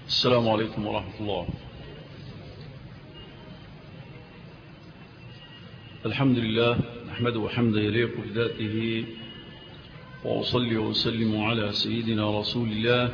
السلام عليكم ورحمة الله. الحمد لله نحمده حمدا يليق بذاته، وأصلي وأسلم على سيدنا رسول الله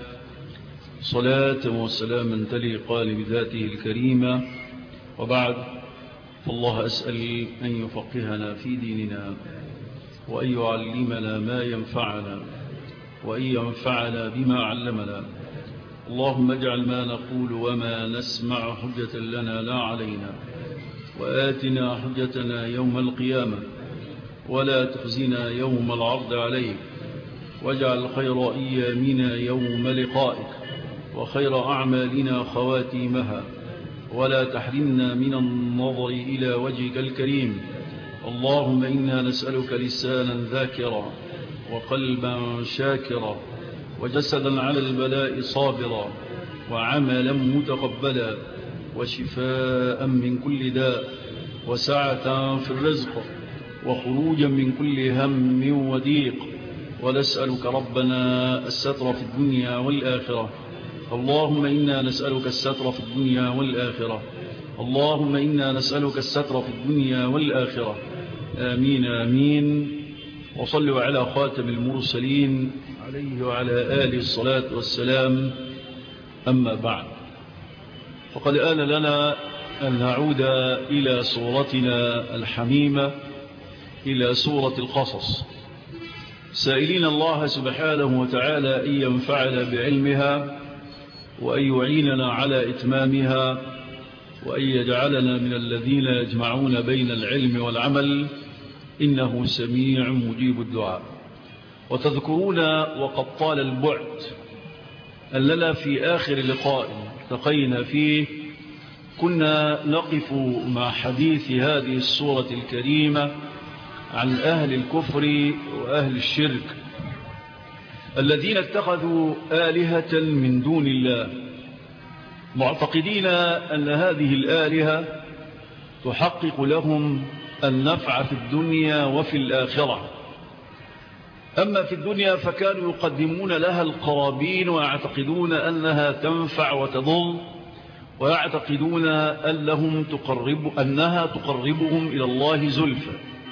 صلاة وسلاما تليقان بذاته الكريمة. وبعد، فالله أسأل أن يفقهنا في ديننا، وأن يعلمنا ما ينفعنا، وأن ينفعنا بما علمنا. اللهم اجعل ما نقول وما نسمع حجة لنا لا علينا، وآتنا حجتنا يوم القيامة، ولا تخزنا يوم العرض عليك، واجعل خير أيامنا يوم لقائك، وخير أعمالنا خواتيمها، ولا تحرمنا من النظر إلى وجهك الكريم. اللهم إنا نسألك لسانا ذاكرا، وقلبا شاكرا، وجسدا على البلاء صابرا، وعملا متقبلا، وشفاء من كل داء، وسعة في الرزق، وخروجا من كل هم وضيق. ونسألك ربنا الستر في الدنيا والآخرة. اللهم إنا نسألك الستر في الدنيا والآخرة. اللهم إنا نسألك الستر في الدنيا والآخرة. آمين آمين. وصلوا على خاتم المرسلين عليه وعلى آله الصلاة والسلام. أما بعد، فقد آن لنا أن نعود إلى سورتنا الحميمة، إلى سورة القصص، سائلين الله سبحانه وتعالى أن ينفعنا بعلمها، وأن يعيننا على إتمامها، وأن يجعلنا من الذين يجمعون بين العلم والعمل، إنه سميع مجيب الدعاء. وتذكرون وقد طال البعد أننا في آخر لقاء التقينا فيه كنا نقف مع حديث هذه السورة الكريمة عن أهل الكفر وأهل الشرك الذين اتخذوا آلهة من دون الله، معتقدين أن هذه الآلهة تحقق لهم النفع في الدنيا وفي الآخرة. أما في الدنيا فكانوا يقدمون لها القرابين، ويعتقدون أنها تنفع وتضر، ويعتقدون أنها تقربهم إلى الله زلفى.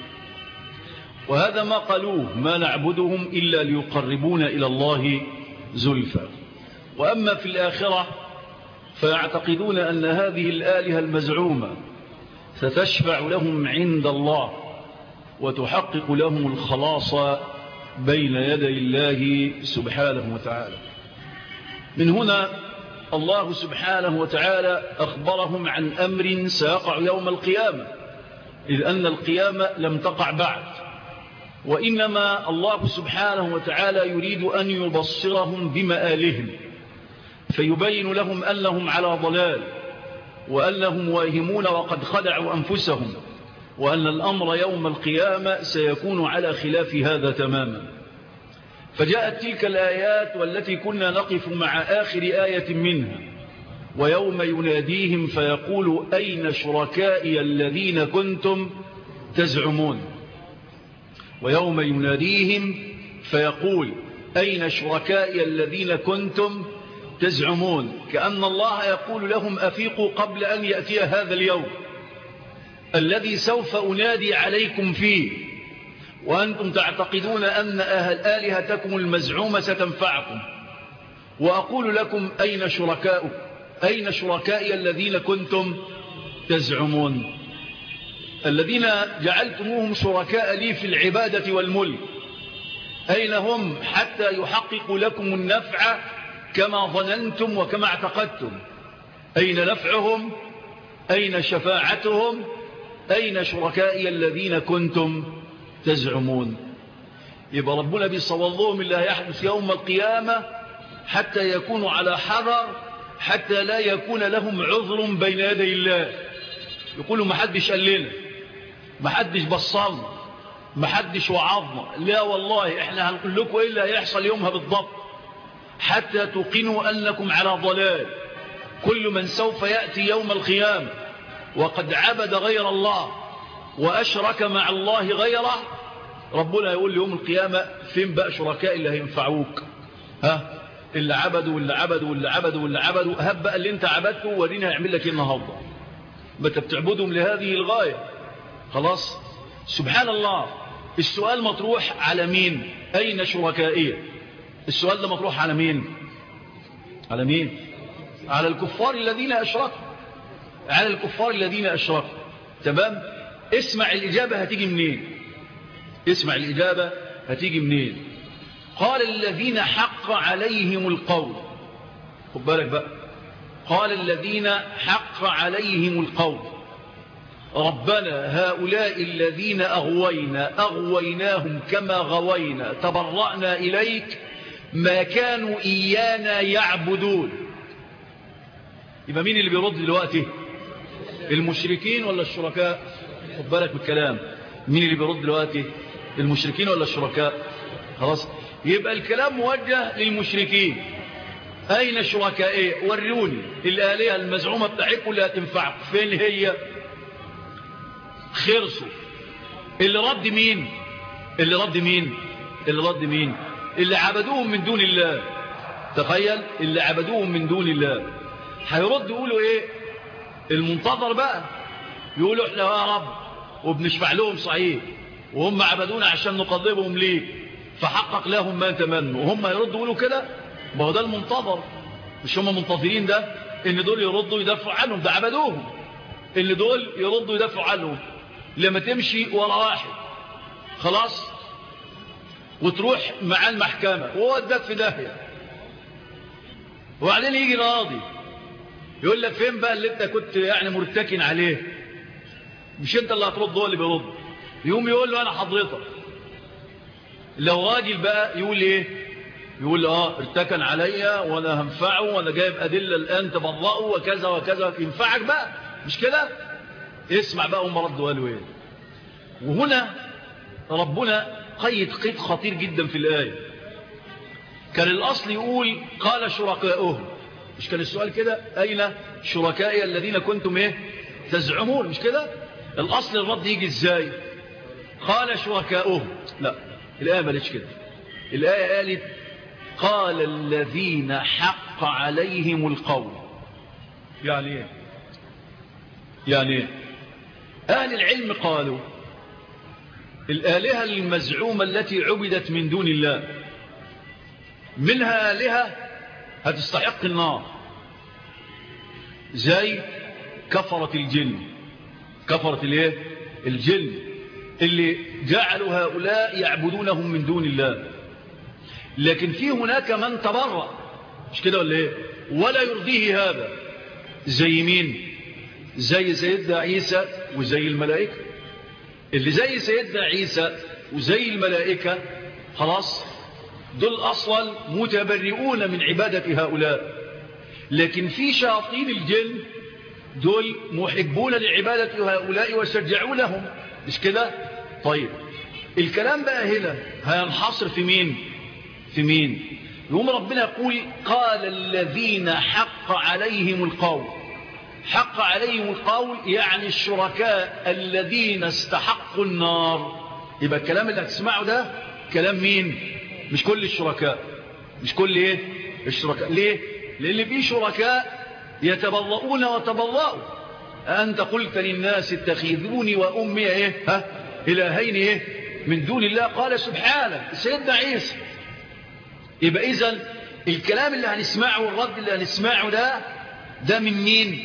وهذا ما قالوه: ما نعبدهم إلا ليقربون إلى الله زلفى. وأما في الآخرة فيعتقدون أن هذه الآلهة المزعومة ستشفع لهم عند الله، وتحقق لهم الخلاص بين يدي الله سبحانه وتعالى. من هنا الله سبحانه وتعالى أخبرهم عن أمر سيقع يوم القيامة، إذ أن القيامة لم تقع بعد، وإنما الله سبحانه وتعالى يريد أن يبصرهم بمآلهم، فيبين لهم أنهم على ضلال، وأنهم واهمون وقد خدعوا أنفسهم، وأن الأمر يوم القيامة سيكون على خلاف هذا تماما. فجاءت تلك الآيات والتي كنا نقف مع آخر آية منها: ويوم يناديهم فيقول أين شركائي الذين كنتم تزعمون. ويوم يناديهم فيقول أين شركائي الذين كنتم تزعمون، كأن الله يقول لهم: أفيقوا قبل أن يأتي هذا اليوم الذي سوف أنادي عليكم فيه، وأنتم تعتقدون أن آلهتكم المزعومة ستنفعكم. وأقول لكم أين شركائي الذين كنتم تزعمون، الذين جعلتموهم شركاء لي في العبادة والملك، أين هم حتى يحققوا لكم النفع كما ظننتم وكما اعتقدتم؟ أين نفعهم؟ أين شفاعتهم؟ أين شركائي الذين كنتم تزعمون؟ يبقى ربنا بيصور اللي هيحدث يوم القيامة حتى يكونوا على حذر، حتى لا يكون لهم عذر بين يدي الله. يقولوا ما حدش قال لنا، ما حدش بصرنا، ما حدش وعظنا. لا والله احنا هنقول لكم ايه اللي هيحصل يومها بالضبط حتى توقنوا أنكم على ضلال. كل من سوف يأتي يوم القيامة وقد عبد غير الله وأشرك مع الله غيره، ربنا يقول يوم القيامة: فين بقى شركاء اللي هينفعوك؟ اللي عبدوا واللي عبدوا واللي عبدوا واللي عبدوا، هب بقى اللي انت عبدته ورينا هيعمل لك ايه النهارده. ما انت بتعبدهم لهذه الغايه. خلاص. سبحان الله. السؤال مطروح على مين؟ اين شركائي؟ السؤال ده مطروح على مين؟ على مين؟ على الكفار الذين اشركوا. على الكفار الذين اشركوا. تمام. اسمع الاجابه هتيجي منين. اسمع الاجابه هتيجي منين. قال الذين حق عليهم القول. خد بالك بقى. قال الذين حق عليهم القول ربنا هؤلاء الذين أغويناهم كما غوينا تبرأنا إليك ما كانوا إيانا يعبدون. يبقى مين اللي بيرد دلوقتي؟ المشركين ولا الشركاء؟ خد بالك بالكلام. مين اللي بيرد دلوقتي؟ المشركين ولا الشركاء؟ خلاص. يبقى الكلام موجه للمشركين. أين شركائي؟ وروني الآلهة المزعومة بتاعتكم اللي هتنفعكم. فين هي؟ خرسوا. اللي رد مين؟ اللي رد مين؟ اللي رد مين؟ اللي عبدوهم من دون الله. تخيل، اللي عبدوهم من دون الله هيرد يقولوا ايه؟ المنتظر بقى. يقولوا احنا يا رب وبنشفع لهم صحيح وهم عبدونا عشان نقربهم ليه فحقق لهم ما تمنوا. وهم يردوا يقولوا كده. ما هو ده المنتظر. مش هم منتظرين ده ان دول يردوا يدافعوا عنهم؟ ده عبدوهم. اللي دول يردوا يدافعوا عنهم. لما تمشي ورا واحد خلاص وتروح مع المحكمة وهو اداك في داهية وبعدين يجي راضي يقول لك فين بقى اللي انت كنت يعني مرتكن عليه؟ مش انت اللي هترد، هو اللي بيرد. يقوم يقول له انا حضرتك. لو راجل بقى يقول ايه؟ يقول ارتكن عليا وانا هنفعه وانا جايب ادله الان تبرئه وكذا وكذا. ينفعك بقى مش كده؟ اسمع بقى هم ردوا قالوا ايه. وهنا ربنا قيد خطير جدا في الايه. كان الاصل يقول قال شركاؤهم. مش كان السؤال كده؟ اين شركائي الذين كنتم ايه تزعمون؟ مش كده؟ الاصل الرد يجي ازاي؟ قال شركاؤهم. لا، الايه ما قالتش كده. الايه قالت قال الذين حق عليهم القول. يعني ايه؟ يعني ايه؟ اهل العلم قالوا الآلهة المزعومة التي عبدت من دون الله منها آلهة هتستحق النار زي كفرة الجن. كفرة الايه؟ الجن اللي جعلوا هؤلاء يعبدونهم من دون الله. لكن في هناك من تبرأ. مش كده ولا ايه؟ ولا يرضيه هذا. زي مين؟ زي سيدنا عيسى وزي الملائكة. اللي زي سيدنا عيسى وزي الملائكة خلاص دول أصلا متبرئون من عبادة هؤلاء. لكن في شياطين الجن دول محبون لعبادة هؤلاء وشجعونهم. مش كده؟ طيب الكلام بقى هنا هينحصر في مين؟ في مين؟ يقوم ربنا يقول قال الذين حق عليهم القول. حق عليهم القول يعني الشركاء الذين استحقوا النار. يبقى الكلام اللي هتسمعه ده كلام مين؟ مش كل الشركاء. مش كل ايه؟ الشركاء. ليه؟ لان في شركاء يتبرؤون وتبرؤوا. أنت قلت للناس اتخذوني وأمي ايه؟ إلهين ايه؟ من دون الله. قال سبحانه سيدنا عيسى. يبقى إذن الكلام اللي هنسمعه والرد اللي هنسمعه ده من مين؟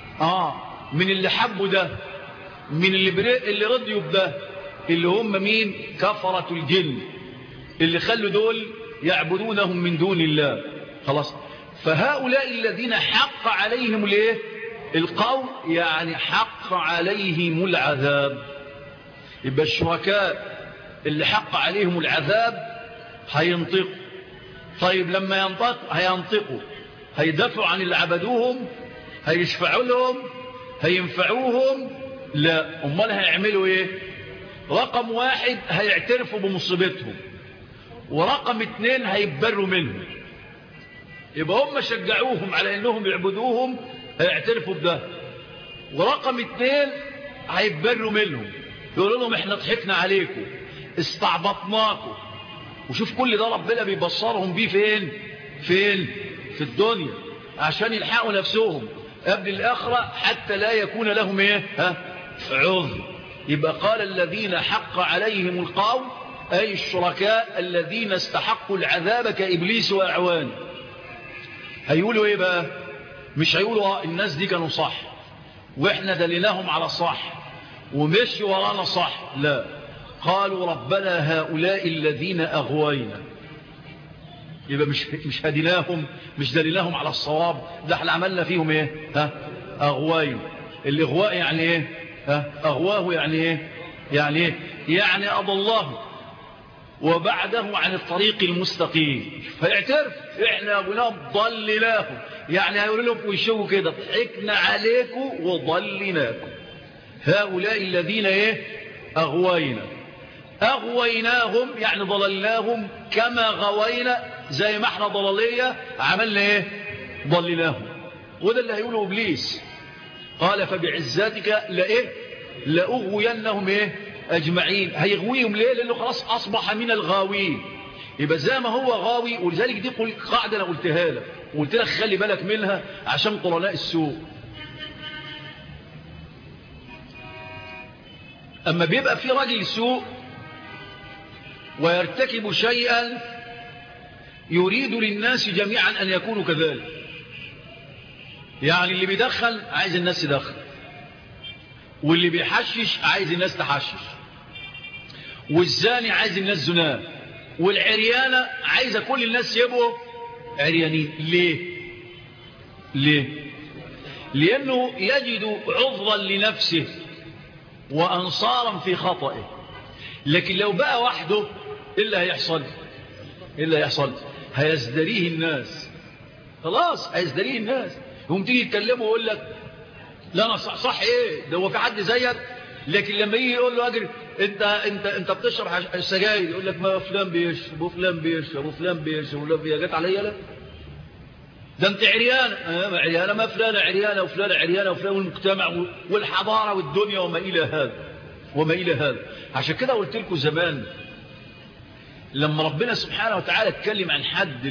من اللي حبوا ده، من اللي رضيوا بده، اللي هم مين؟ كفرة الجن اللي خلوا دول يعبدونهم من دون الله. خلاص. فهؤلاء الذين حق عليهم الايه؟ القول يعني حق عليهم العذاب. يبقى الشركاء اللي حق عليهم العذاب هينطقوا. طيب لما هينطقوا هيدافعوا عن اللي عبدوهم؟ هيشفعوا لهم؟ هينفعوهم؟ لا. امال هيعملوا ايه؟ رقم 1 هيعترفوا بمصيبتهم، ورقم 2 هيبروا منهم. يبقى هم شجعوهم على انهم يعبدوهم هيعترفوا بده، ورقم 2 هيبروا منهم يقولوا لهم احنا ضحكنا عليكم استعبطناكم. وشوف كل ده ربنا بيبصرهم بيه فين؟ فين؟ في الدنيا، عشان يلحقوا نفسهم قبل الآخرة حتى لا يكون لهم عذر. يبقى قال الذين حق عليهم القول أي الشركاء الذين استحقوا العذاب كإبليس وأعوانه. هيقولوا ايه بقى؟ مش هيقولوا الناس دي كانوا صح واحنا دليناهم على الصح ومشوا ورانا صح، لا، قالوا ربنا هؤلاء الذين أغوينا. يبقى مش هديناهم، مش دليناهم على الصواب، ده احنا عملنا فيهم أغوين. الإغواء يعني ايه؟ أغواه يعني ايه؟ يعني أضله وبعده عن الطريق المستقيم. فيعترف احنا أغويناهم ضلناهم، يعني هيقول لهم ويشوفوا كده ضحكنا عليكم وضلناكم. هؤلاء الذين أغوينا، أغويناهم يعني ضللناهم كما غوينا، زي ما احنا ضلالية عملنا ضللناهم. وده اللي هيقوله إبليس، قال فبعزتك لأغوينهم أجمعين. هيغويهم ليه؟ لأنه خلاص أصبح من الغاوين. يبقى زي ما هو غاوي، ولذلك دي قاعدة أنا قلتها لك وقلت لك خلي بالك منها عشان قرناء السوء. أما بيبقى في راجل سوء ويرتكب شيئا يريد للناس جميعا أن يكونوا كذلك. يعني اللي بيدخل عايز الناس تدخل، واللي بيحشش عايز الناس تحشش، والزاني عايز الناس زناه، والعريانة عايزة كل الناس يبقوا عريانين. ليه؟ لأنه يجد عذرا لنفسه وأنصارا في خطئه. لكن لو بقى وحده إيه اللي هيحصل؟ هيزدريه الناس، خلاص هيزدريه الناس. هم تيجي يتكلموا ويقول لك لا أنا صح ده هو في حد زيك. لكن لما يجي يقول له أجري انت بتشرب السجاير، يقول لك ما فلان بيشرب وفلان بيشرب وفلان بيشرب وفلان جت عليا لا ده انت عريانه ما فلان عريانه وفلان عريانه وفلان، والمجتمع والحضاره والدنيا وما الى هذا. عشان كده قلت لكم زمان لما ربنا سبحانه وتعالى اتكلم عن حد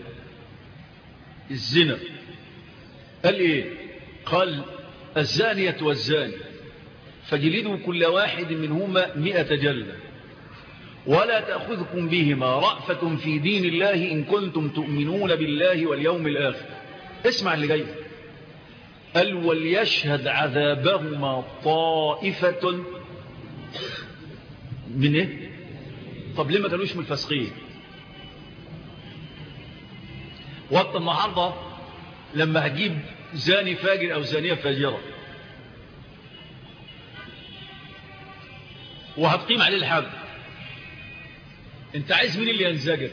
الزنا قال ايه؟ قال الزانية والزاني فجلدوا كل واحد منهما 100 جلدة ولا تأخذكم بهما رأفة في دين الله إن كنتم تؤمنون بالله واليوم الآخر. اسمع اللي جاي، قال وليشهد عذابهما طائفة من طب ليه ما كانوش من الفاسقين؟ وقت النهارده لما هجيب زاني فاجر أو زانية فاجرة وهتقيم عليه الحد، انت عايز مين اللي ينزجر؟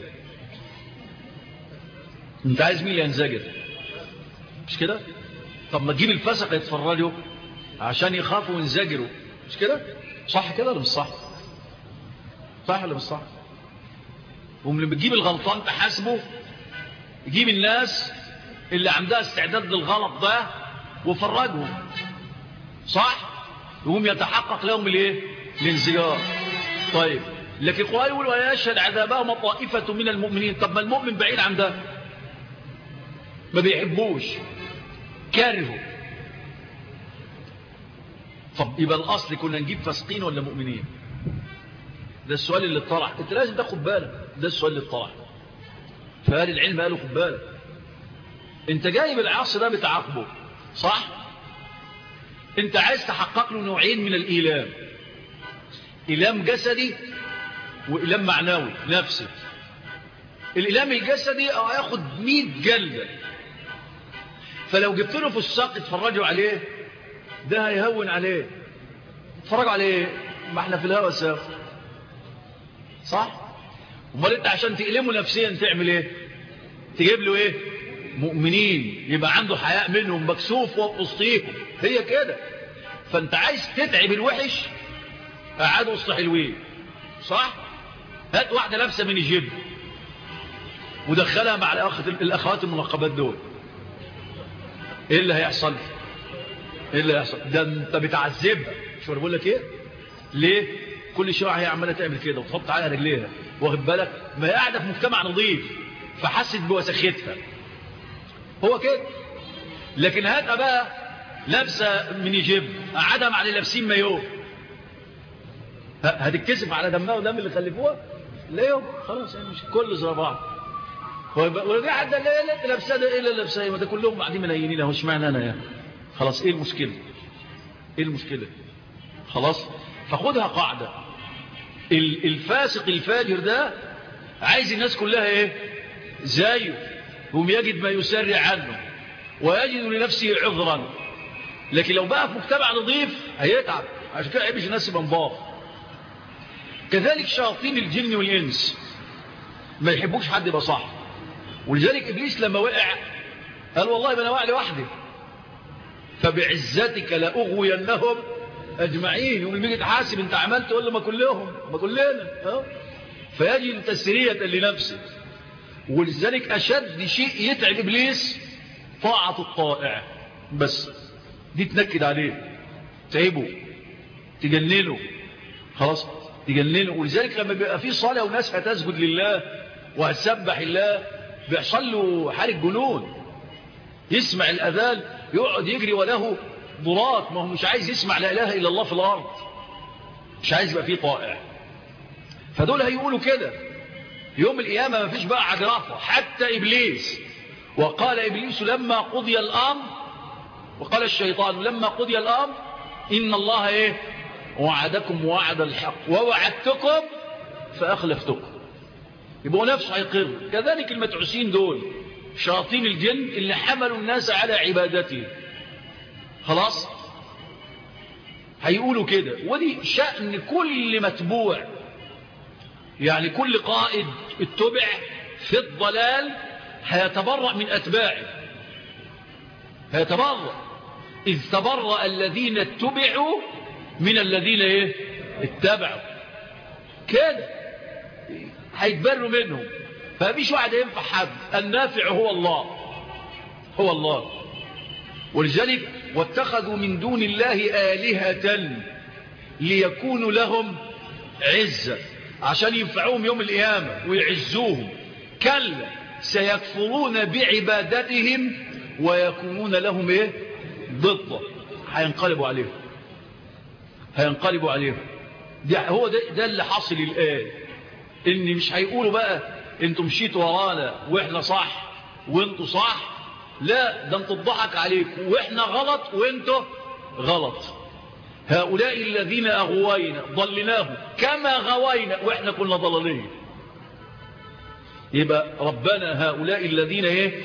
مش كده؟ طب ما تجيب الفسق يتفرجوا عشان يخافوا وينزجروا، مش كده؟ صح كده ولا مش صح؟ صح ولا مش صح؟ ولما بتجيب الغلطان تحاسبه، يجيب الناس اللي عندها استعداد للغلط ده وفرجهم، صح؟ يقوم يتحقق لهم الانزجار. طيب لكن القرآن يقول ويشهد عذابهم طائفة من المؤمنين. طب ما المؤمن بعيد عن ده، ما بيحبوش، كارهه. طب يبقى الأصل كنا نجيب فاسقين ولا مؤمنين؟ ده السؤال اللي اتطرح، انت لازم تاخد بالك، ده السؤال اللي اتطرح. فهل العلم قالوا خد بالك، انت جايب العصر ده بتعاقبه، صح؟ انت عايز تحقق له نوعين من الإيلام، إيلام جسدي وإيلام معنوي نفسي. الإيلام الجسدي هياخد 100 جلدة، فلو جبت له في الساق اتفرجوا عليه ده هيهون عليه. اتفرجوا عليه، ما احنا في الهوى سوا، صح؟ امال انت عشان تقلمه نفسيا تعمل ايه؟ تجيب له مؤمنين يبقى عنده حياء منهم، مكسوف وسطيهم، هي كده. فانت عايز تتعب الوحش قعدوا وسط حلوين، صح؟ هات واحده لابسه من الجيب ودخلها مع الاخوات المنقبات دول، ايه اللي هيحصل؟ ده انت بتعذبها. شو انا بقول لك ليه كل شويه هي عماله تعمل كده وتحط عليها رجليها، واخد بالك؟ ما هي قاعده في مجتمع نظيف، فحست بوسختها. هو كده. لكن هاتها بقى لابسه من يجيب قعدها مع اللي لابسين مايوه، هتتكسف على دمها ودم اللي خلفوها؟ لا يوم خلاص يعني مش كل زي بعض. وفي حد لا لابسه ده ايه اللي لابسه؟ ما ده كلهم قاعدين منينين اهو، اشمعنى انا يعني؟ خلاص ايه المشكله؟ ايه المشكله؟ خلاص. فخدها قاعده، الفاسق الفاجر ده عايز الناس كلها ايه؟ زيه، هم يجد ما يسرع عنه ويجد لنفسه عذرا. لكن لو بقى في مجتمع نظيف هيتعب، عشان كده عيبش الناس بنباخ. كذلك شياطين الجن والإنس ما يحبوش حد يبقى صح. ولذلك إبليس لما وقع قال والله ما أنا واقع لوحدي، فبعزتك لأغوينهم أجمعين. يوم يجي تحاسب أنت عملت تقول له ما كلهم ما كلنا فيجد تسرية لنفسه. ولذلك أشد شيء يتعب إبليس طاعة الطائع، بس دي تنكد عليه، تعبه، تجننه، خلاص تجننه. ولذلك لما بيبقى فيه صلاة وناس هتسجد لله وهتسبح الله بيحصل له حالة جنون، يسمع الأذان يقعد يجري وله ضرات، ما هو مش عايز يسمع لا إله إلا الله في الأرض، مش عايز يبقى فيه طائع. فدول هيقولوا كده يوم القيامة ما فيش بقى عجرفة حتى إبليس. وقال إبليس لما قضي الأمر، وقال الشيطان لما قضي الأمر إن الله إيه؟ وعدكم وعد الحق ووعدتكم فأخلفتكم. يبقوا نفسه هيقر. كذلك المتعوسين دول شياطين الجن اللي حملوا الناس على عبادته، خلاص هيقولوا كده. ودي شأن كل متبوع، يعني كل قائد اتبع في الضلال هيتبرأ من أتباعه، هيتبرأ. إذ تبرأ الذين اتبعوا من الذين ايه؟ اتبعوا. كده هيتبروا منهم. فمفيش واحد ينفع حد، النافع هو الله، هو الله. ولذلك واتخذوا من دون الله آلهة ليكونوا لهم عزة، عشان ينفعوهم يوم القيامة ويعزوهم. كلا سيكفرون بعبادتهم ويكونون لهم ايه؟ ضده. هينقلبوا عليهم، هينقلبوا عليهم. هو ده اللي حاصل الآن، ان مش هيقولوا بقى انتم مشيتوا ورانا واحنا صح وانتوا صح، لا ده انتوا الضحك عليكم واحنا غلط وانتوا غلط. هؤلاء الذين أغوينا ضلناهم كما غوينا واحنا كنا ضلالين. يبقى ربنا هؤلاء الذين ايه؟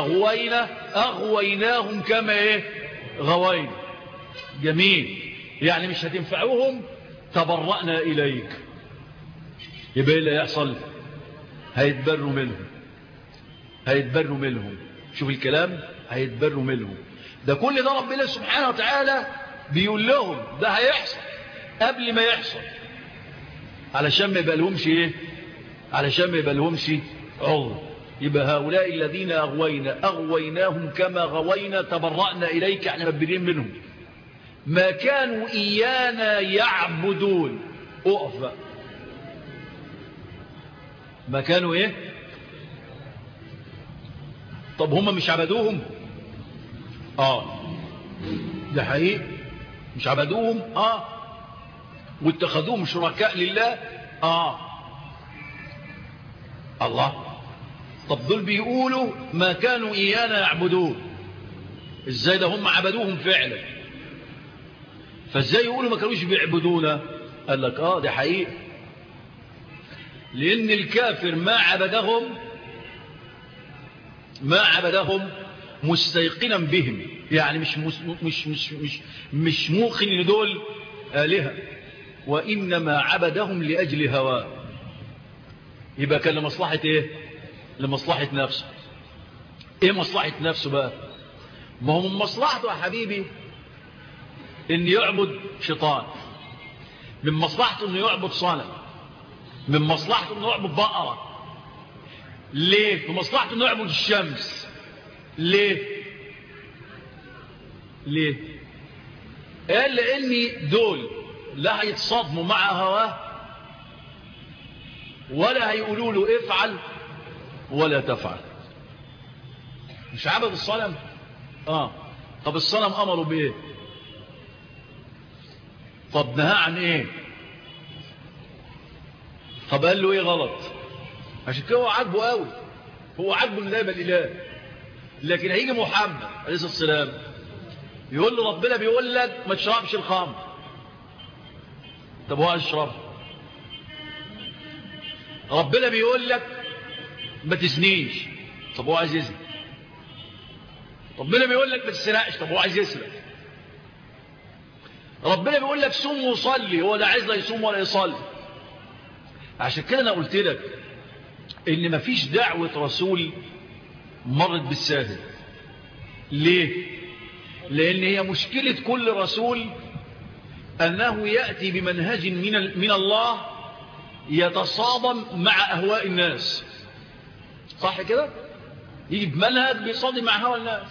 أغويناهم كما ايه؟ غوينا. جميل. يعني مش هتنفعوهم، تبرأنا إليك. يبقى اللي يحصل هيتبروا منهم، هيتبروا منهم. شوف الكلام، هيتبروا منهم. ده كل ده ربنا سبحانه وتعالى بيقول لهم ده هيحصل قبل ما يحصل، علشان ما يبقى ايه؟ علشان ما يبقى عذر. يبقى هؤلاء الذين أغويناهم كما غوينا تبرأنا إليك، يعني مبرين منهم. ما كانوا إيانا يعبدون. أقف. ما كانوا ايه؟ طب هم مش عبدوهم؟ ده حقيقي مش عبدوهم. واتخذوهم شركاء لله. الله. طب دول بيقولوا ما كانوا إيانا يعبدون، ازاي ده هم عبدوهم فعلا، فازاي يقولوا ما كانوش بيعبدونا؟ قال لك ده حقيقي، لأن الكافر ما عبدهم مستيقنا بهم، يعني مش موقن ان دول آلهة، وإنما عبدهم لأجل هواه. يبقى كان لمصلحة ايه؟ لمصلحة نفسه. ايه مصلحة نفسه بقى؟ ما هو من مصلحته يا حبيبي ان يعبد شيطان، من مصلحته انه يعبد صنم، من مصلحته انه يعبد بقرة. ليه؟ من مصلحته انه يعبد الشمس. ليه؟ قال لأني دول لا هيتصادموا مع هواه، ولا هيقولوا له افعل ولا تفعل. مش عبد الصنم؟ طب الصنم أمره بإيه؟ طب نهى عن إيه؟ طب قال له إيه غلط؟ عشان كده هو عاجبه قوي، هو عاجبه إن ده يبقى الإله. لكن هيجي محمد عليه الصلاة والسلام يقول له ربنا بيقول لك ما تشربش الخمر. طب هو عايز يشربها. ربنا بيقول لك ما تزنيش. طب هو عايز يزني. ربنا بيقول لك ما تسرقش. طب هو عايز يسرق. ربنا بيقول لك صوم وصلي، هو لا عايز لا يصوم ولا يصلي. عشان كده انا قلت لك ان مفيش دعوة رسول مرت بالساهل. ليه؟ لان هي مشكلة كل رسول انه يأتي بمنهج من الله يتصادم مع اهواء الناس. صح كده؟ يجي بمنهج بيصادم مع هواء الناس.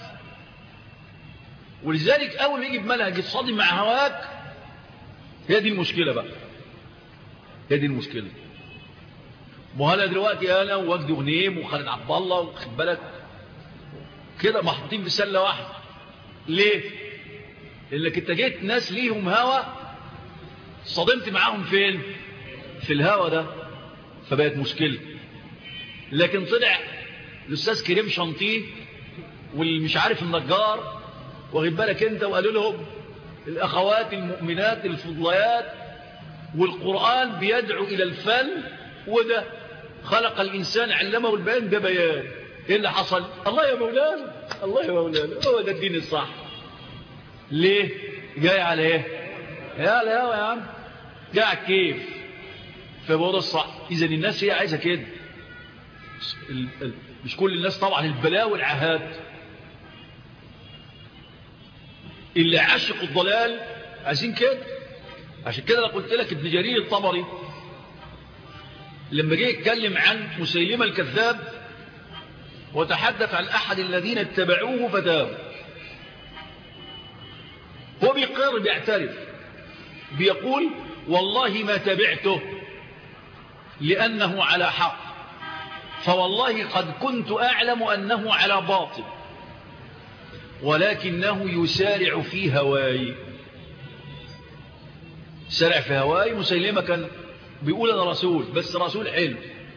ولذلك اول ما يجي بمنهج يتصادم مع هواك، هي دي المشكلة بقى. هي دي المشكلة. وهلا دلوقتي انا ووجدي غنيم وخالد عبد الله واخد بالك كده محطوطين بسله واحده. ليه؟ لانك انت جيت ناس ليهم هوى صادمت معاهم فين؟ في الهوى ده، فبقت مشكله. لكن طلع الاستاذ كريم شنطيه والمش عارف النجار واخد بالك انت، وقالوا لهم الاخوات المؤمنات الفضليات والقران بيدعو الى الفن، وده خلق الإنسان علمه البيان ببيان. إيه اللي حصل؟ الله يا مولانا، الله يا مولانا، هو ده الدين الصح. ليه؟ جاي على إيه؟ يا لا يا عم، جاي على كيف؟ فهو ده الصح. إذن الناس هي عايزة كده. مش كل الناس طبعا البلاء والعهات. اللي عاشق الضلال عايزين كده. عشان كده أنا قلت لك ابن جرير الطبري لما جه يتكلم عن مسيلمة الكذاب وتحدث عن أحد الذين اتبعوه فتابوا، هو بيقر بيعترف بيقول والله ما تبعته لأنه على حق، فوالله قد كنت أعلم أنه على باطل ولكنه يسارع في هواي. سارع في هواي. مسيلمة كان بيقول أنا رسول، بس رسول حلو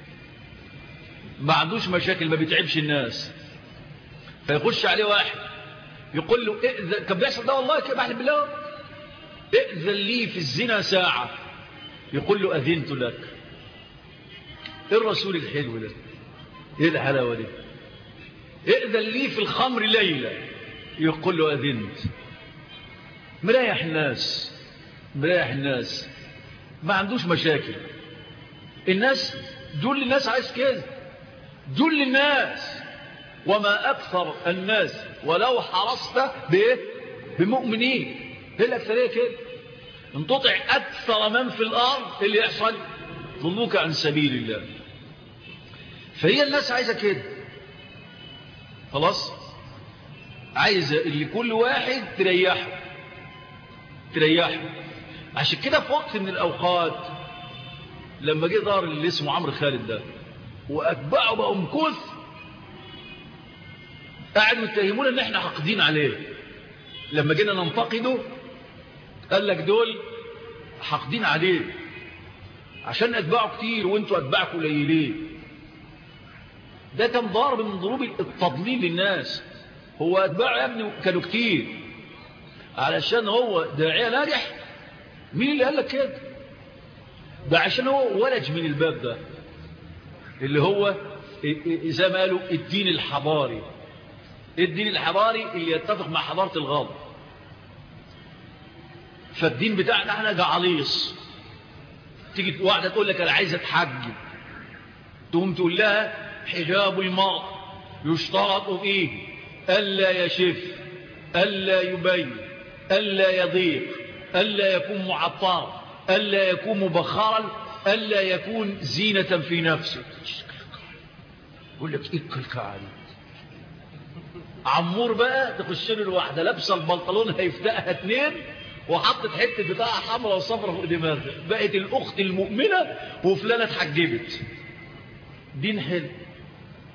ما عندوش مشاكل، ما بيتعبش الناس. فيخش عليه واحد يقول له ائذن، كان بيحصل ده والله كده بحلف بالله، ائذن لي في الزنا ساعة. يقول له أذنت لك. ايه الرسول الحلو ده؟ ايه الحلاوة دي؟ ائذن لي في الخمر ليلة. يقول له أذنت. مريح الناس، مريح الناس، ما عندوش مشاكل. الناس دول الناس عايز كده، دول الناس. وما أكثر الناس ولو حرصت بإيه؟ بمؤمنين. هي الأكثرية كده. انتطع أكثر من في الأرض اللي يحصل ضلوك عن سبيل الله. فهي الناس عايزة كده خلاص، عايزة اللي كل واحد تريحه. عشان كده في وقت من الأوقات لما جه دار اللي اسمه عمرو خالد ده وأتباعه بقوا مكوث، قاعدوا يتهمون ان احنا حاقدين عليه. لما جينا ننتقده قال لك دول حاقدين عليه عشان أتباعه كتير وانتوا أتباعكم قليلين. ده كان ضرب من ضروب التضليل للناس. هو أتباعه يا ابني كانوا كتير علشان هو داعية ناجح. مين اللي قال لك كده؟ ده عشان هو ولج من الباب ده اللي هو زي ما قالوا الدين الحضاري. الدين الحضاري اللي يتفق مع حضارة الغرب. فالدين بتاعنا احنا جعليص. تيجي واحدة تقول لك انا عايزة اتحجب، تقوم تقول لها حجاب المرء يشترط فيه ألا يشف، ألا يبين، ألا يضيق، ألا يكون معطر، ألا يكون مبخرا، ألا يكون زينة في نفسه. يقول لك ايه الكلكعة دي؟ عمور بقى تخش له الواحدة لابسه البنطلون هيفتقها 2 وحطت حته بتاعها حمراء وصفرا فوق دماغها، بقت الاخت المؤمنه وفلانه اتحجبت. دين حلو.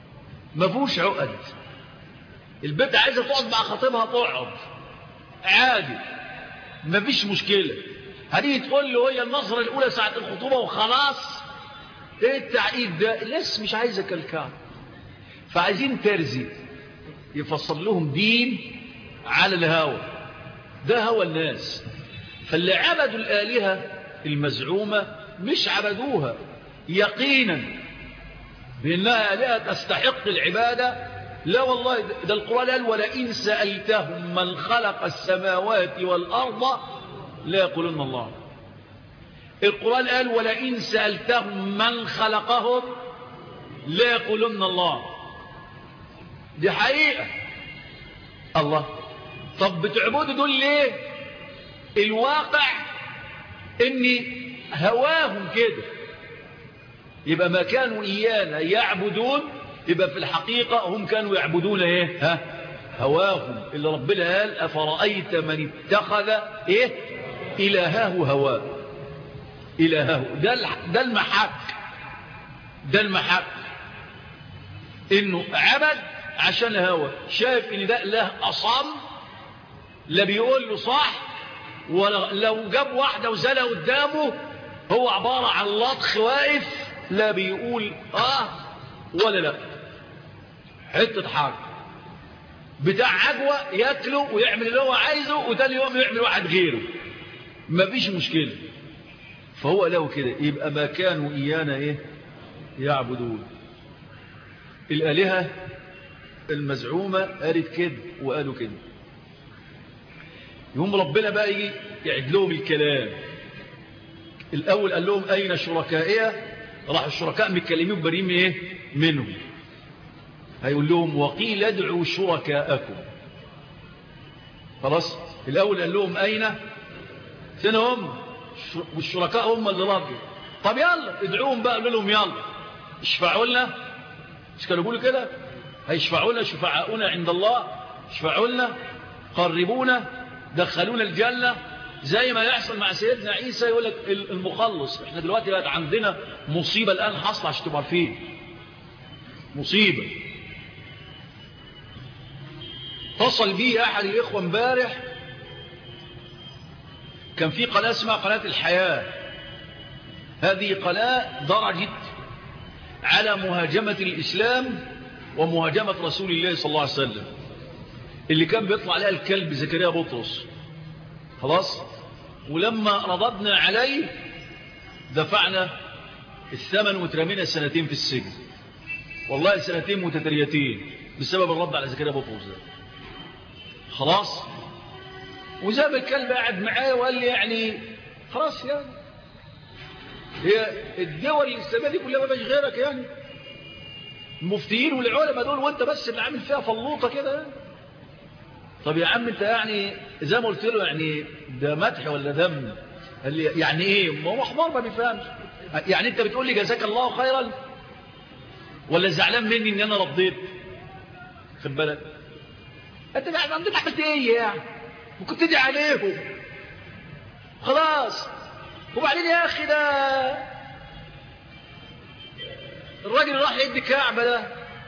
ما فيهوش عقد. البنت عايزة تقعد مع خطيبها تقعد عادي، ما فيش مشكلة. هدي تقول له هي النظرة الأولى ساعة الخطوبة وخلاص. ايه التعقيد ده؟ لسه مش عايزة كالكعب. فعايزين ترزي يفصل لهم دين على الهوى، ده هوى الناس. فاللي عبدوا الآلهة المزعومة مش عبدوها يقينا بأنها آلهة تستحق العبادة، لا والله. ده القرآن قال ولئن سألتهم من خلق السماوات والأرض لا يقولون الله. القرآن قال ولئن سألتهم من خلقهم لا يقولون الله. دي حقيقة. الله، طب بتعبدوا دول ليه؟ الواقع ان هواهم كده. يبقى ما كانوا إيانا يعبدون، يبقى في الحقيقة هم كانوا يعبدون ايه؟ هواهم. اللي ربنا قال أفرأيت من اتخذ ايه؟ إلهه هواه. إلهه ده المحك، ده المحك، انه عبد عشان هوى. شايف ان ده له أصم، لا بيقول له صح، ولو جاب واحدة وزلها قدامه هو عبارة عن لطخ واقف، لا بيقول ولا لا. حتة حاجة بتاع عجوة ياكله ويعمل اللي هو عايزه، وتاني يوم يعمل واحد غيره، مفيش مشكلة. فهو له كده. يبقى ما كانوا إيانا ايه؟ يعبدون. الآلهة المزعومة قالت كده وقالوا كده. يوم ربنا بقى يجي يعد لهم الكلام. الأول قال لهم أين شركائي؟ راح الشركاء متكلمين بريم ايه منهم. هيقول لهم وقيل ادعوا شركاءكم. خلاص. الأول قال لهم أين؟ فين هم؟ والشركاء هم اللي راضوا. طب يلا ادعوهم بقى. قالوا لهم يلا اشفعوا لنا. مش كانوا يقولوا كده؟ هيشفعوا لنا شفعاؤنا عند الله، اشفعوا لنا، قربونا، دخلونا الجنة، زي ما يحصل مع سيدنا عيسى. يقول لك المخلص. احنا دلوقتي بقت عندنا مصيبة الآن حصل عشان تبقى فيه مصيبة. اتصل بي أحد الإخوة امبارح، كان في قناة اسمها قناة الحياة. هذه قناة درجت على مهاجمة الإسلام ومهاجمة رسول الله صلى الله عليه وسلم، اللي كان بيطلع عليها الكلب زكريا بطرس. خلاص. ولما رددنا عليه دفعنا الثمن وترمينا سنتين في السجن. والله سنتين متتاليتين بسبب الرد على زكريا بطرس ده. خلاص. وزاب الكلب قاعد معايا وقال لي يعني خلاص يعني هي الدول الإسلامية دي كلها ما بقاش غيرك يعني، المفتيين والعلماء دول، وانت بس اللي عامل فيها فلوطة كده يعني. طب يا عم انت يعني زي ما قلت له يعني ده مدح ولا ذم؟ قال لي يعني ايه؟ ما هو حمار ما بيفهمش. يعني انت بتقول لي جزاك الله خيرا ولا زعلان مني ان انا رديت؟ خد بالك انت عملت ايه يعني؟ ممكن تدعي عليهم خلاص. وبعدين يا اخي ده الراجل راح يدي كعبة ده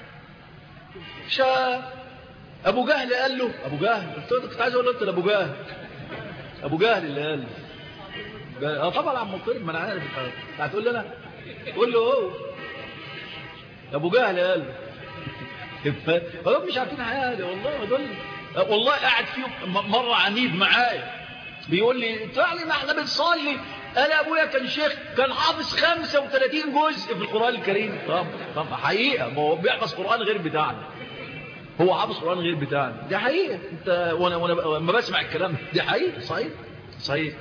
ابو جهل قال له. ابو جهل كنت عايز اقول له انت ابو جهل. ابو جهل اللي قال طبعا عم مطرب، ما انا عارف. هتقول لي انا؟ قول له هو ابو جهل قال هو مش عارفين حاجه والله. دول والله قاعد فيهم مره عنيد معايا بيقول لي يعني ما احنا بنصلي. انا ابويا كان شيخ كان حافظ 35 جزء في القران الكريم. طب حقيقه ما هو بيحفظ قران غير بتاعنا، هو حافظ قرآن غير بتاعنا. دي حقيقة. انت وانا ما بسمع الكلام دي حقيقة. صحيح.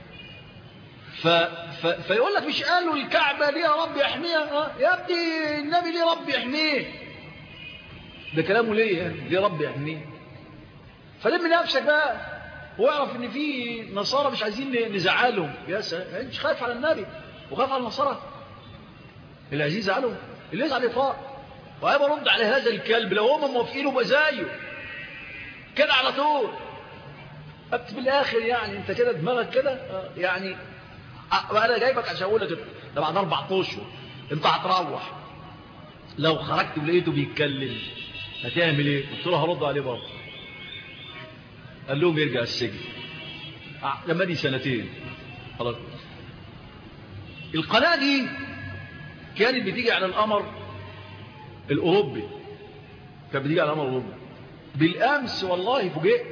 فيقول لك مش قالوا الكعبة ليه يا رب يحميها؟ يا ابني النبي ليه رب يحميه؟ ده كلامه ليه يعني؟ ليه رب يحميه؟ فلم نفسك بقى واعرف ان في نصارى مش عايزين نزعلهم. يا سلام، مش خايف على النبي وخايف على النصارى؟ اللي عايز يزعلهم اللي يزعل يطاق. وأنا برد على هذا الكلب لو هم موافقينه بزايه كده على طول. أكتب بالآخر يعني أنت كده دماغك كده يعني أنا جايبك عشان أقول لك ده بعد 4 أشهر أنت هتروح لو خرجت ولقيته بيتكلم هتعمل ايه؟ قلت له هرد عليه برضه. قال لهم يرجع السجن. لما دي 2 سنين خلاص. القناة دي كانت بتيجي على القمر الأوروبي، كانت بتيجي على القمر الأوروبي. بالأمس والله فوجئت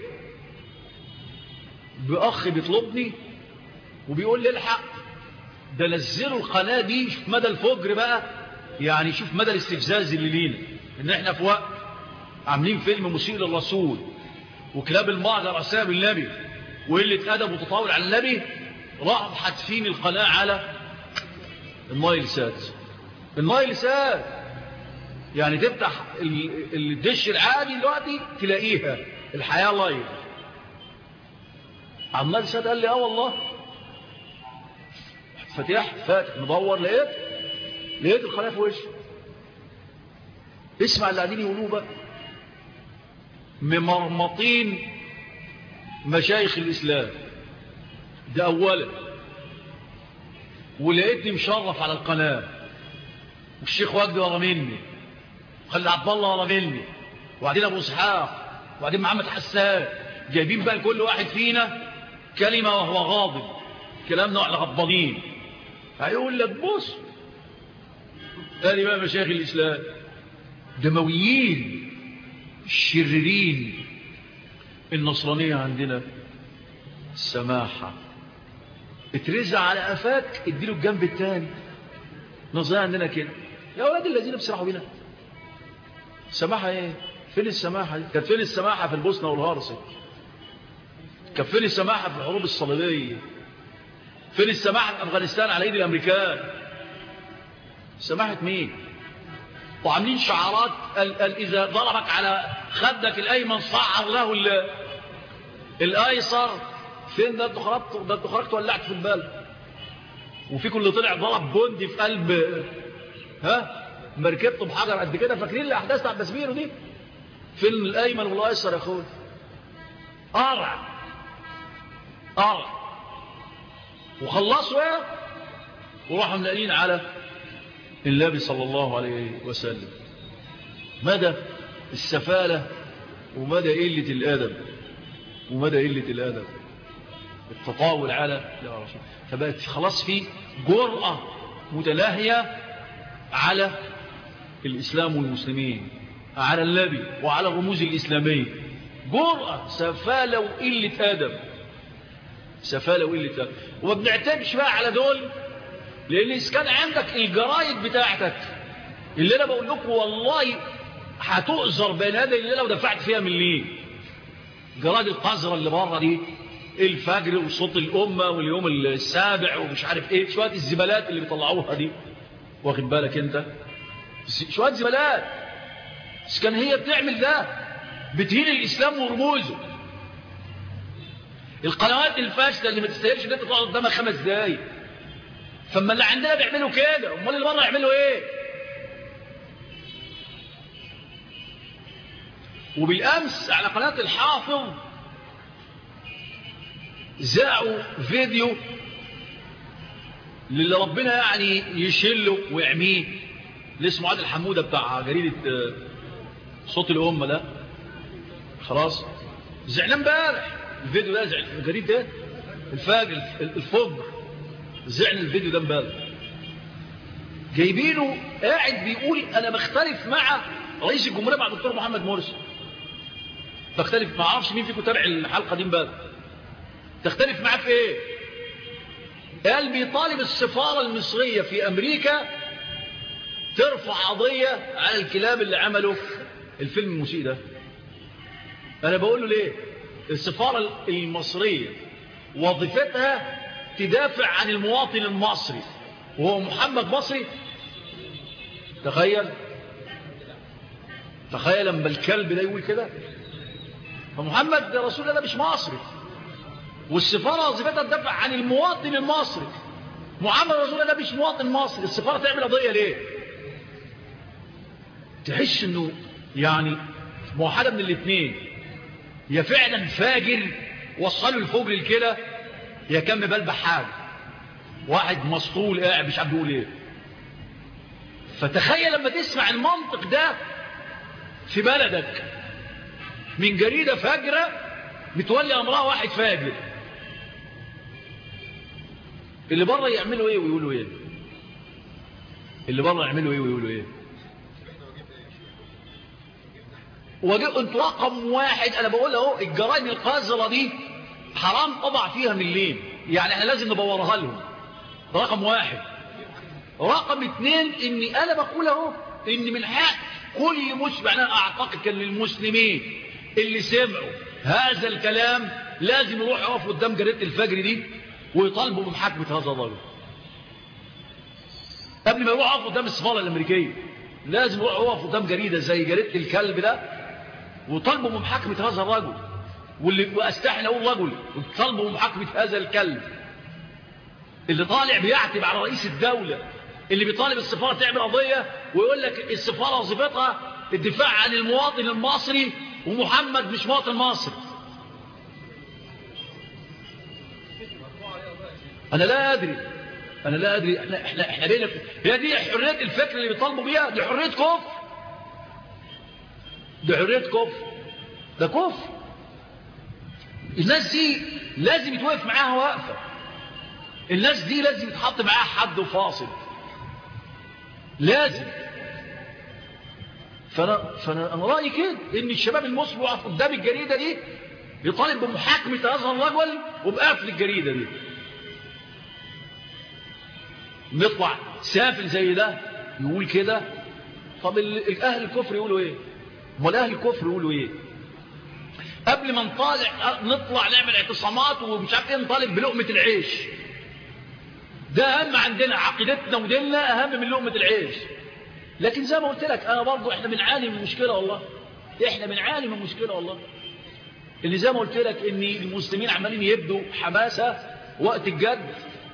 بأخ بيطلبني وبيقول لي الحق ده نزلوا القناة دي. شوف مدى الفجر بقى، يعني شوف مدى الاستفزاز اللي لينا، ان احنا في وقت عاملين فيلم مسيء للرسول وكلاب المعجر أساب النبي وقلة أدب وتطاول على النبي، راحوا حاتفين القناة على النايل سات. النايل سات يعني تفتح الدش العادي دلوقتي تلاقيها الحياة لايف على النايل سات. قال لي والله. فاتح مدور لقيت القناة في وشي. اسمع اللي قاعدين يقولوه بقى، ممرمطين مشايخ الإسلام ده أولا، ولقيتني مشرف على القناة، والشيخ وجدي ورا مني، وخالد عبد الله ورا مني، وبعدين أبو إسحاق، وبعدين محمد حسان، جايبين بقى لكل واحد فينا كلمة وهو غاضب، كلامنا واحنا غضبانين. هيقول لك بص تاني بقى مشايخ الإسلام دمويين الشريرين. النصرانية عندنا السماحة، اترزع على قفاك اديله الجنب التاني. نظرية عندنا كده. يا أولاد الذين بيسرحوا بينا، السماحة ايه؟ فين السماحة دي؟ كانت فين السماحة في البوسنة والهرسك؟ كانت فين السماحة في الحروب الصليبية؟ فين السماحة في أفغانستان على ايد الأمريكان؟ سماحة مين؟ وعاملين شعارات إذا ضربك على خدك الأيمن صعر له الأيسر. فين ده؟ انتوا خرجت ولعت في البلد. وفي كل طلع ضرب بندي في قلب مركبته بحجر قد كده. فاكرين الأحداث بتاع بسبيرو دي؟ فين الأيمن والأيسر يا أخوي؟ قرع وخلصوا ايه وراحوا منقلين على النبي صلى الله عليه وسلم. مدى السفالة ومدى قلة الأدب التطاول على رسول. فبقت خلاص في جرأة متلاهية على الإسلام والمسلمين، على النبي وعلى الرموز الإسلامية. جرأة، سفالة وقلة أدب. وما بنعتبش بقى على دول، لأن إذا كان عندك الجرايد بتاعتك اللي أنا بقول لكم والله هتؤذر بين هذا اللي لو دفعت فيها مليين. جرايد القذرة اللي بره دي، الفجر وصوت الأمة واليوم السابع ومش عارف إيه، شوية الزبالات اللي بيطلعوها دي، واخد بالك أنت؟ شوية زبالات. إذا كان هي بتعمل ده بتهين الإسلام ورموزه. القنوات الفاشلة اللي ما تستاهلش ان انت تقعد قدامها 5 دقايق. فما اللي عندنا بيعملوا كده، امال اللي بره يعملوا ايه؟ وبالامس على قناة الحافظ ذاعوا فيديو للي ربنا يعني يشله ويعميه، اللي اسمه عادل حمودة بتاع جريدة صوت الأمة ده. خلاص زعلان امبارح الفيديو ده، جريد ده الفجر زعل الفيديو ده امبارح. جايبينه قاعد بيقول انا بختلف مع رئيس الجمهوريه مع الدكتور محمد مرسي. بختلف، ما اعرفش مين فيكم تابع الحلقه دي امبارح. تختلف معاه في ايه؟ قال بيطالب السفاره المصريه في امريكا ترفع قضيه على الكلاب اللي عملوا الفيلم المسيء ده. انا بقول له ليه؟ السفارة المصرية وظيفتها تدافع عن المواطن المصري وهو محمد مصري. تخيل لما الكلب ده يقول كده. فمحمد رسول الله مش مصري، والسفارة وظيفتها تدافع عن المواطن المصري. محمد رسول الله مش مواطن مصري، السفارة تعمل قضية ليه؟ تحس انه يعني موحدة من الاثنين، يا فعلا فاجر وصلوا الفجر الكلى، يا كم بلبح حاجه واحد مسطول قاعد مش عارف يقول ايه. فتخيل لما تسمع المنطق ده في بلدك من جريدة فاجرة بتولي أمرها واحد فاجر، اللي بره يعملوا ايه ويقولوا ايه؟ اللي بره يعملوا ايه ويقولوا ايه؟ انتوا رقم واحد. انا بقول اهو الجرائم القذرة دي حرام طبع فيها مليم، يعني احنا لازم نبورها لهم. رقم واحد. رقم اتنين، اني انا بقول اهو ان من حق كل مسلم، انا اعتقد ان المسلمين اللي سمعوا هذا الكلام لازم يروحوا يقفوا قدام جريدة الفجر دي ويطالبوا بمحاكمة هذا الرجل. قبل ما يروحوا يقفوا قدام السفارة الامريكية لازم يروحوا يقفوا قدام جريدة زي جريدة الكلب ده ويطالبوا بمحاكمة هذا الرجل، واستحي اقول رجل، ويطالبوا بمحاكمة هذا الكلب اللي طالع بيعتب على رئيس الدولة، اللي بيطالب السفارة تعمل قضية ويقول لك السفارة وظيفتها الدفاع عن المواطن المصري ومحمد مش مواطن مصري. أنا لا أدري إحنا بينا هي دي حرية الفكر اللي بيطالبوا بيها؟ دي حرية كفر، دي حرية كفر، ده كفر. الناس دي لازم يتوقف معاها وقفة، الناس دي لازم يتحط معاها حد فاصل، لازم. فأنا رأيي كده إن الشباب المسلم يقف قدام الجريدة دي يطالب بمحاكمة هذا الرجل وبقفل الجريدة دي. نطلع سافل زي ده يقول كده، طب الأهل الكفر يقولوا إيه؟ ما الأهل الكفر يقولوا إيه؟ قبل ما نطلع نعمل اعتصامات ومش عارف إيه، نطالب بلقمة العيش. ده أهم عندنا، عقيدتنا وديننا أهم من لقمة العيش. لكن زي ما قلت لك أنا برضو إحنا بنعاني من مشكلة والله، إحنا بنعاني من مشكلة والله، اللي زي ما قلت لك إن المسلمين عمالين يبدوا حماسة وقت الجد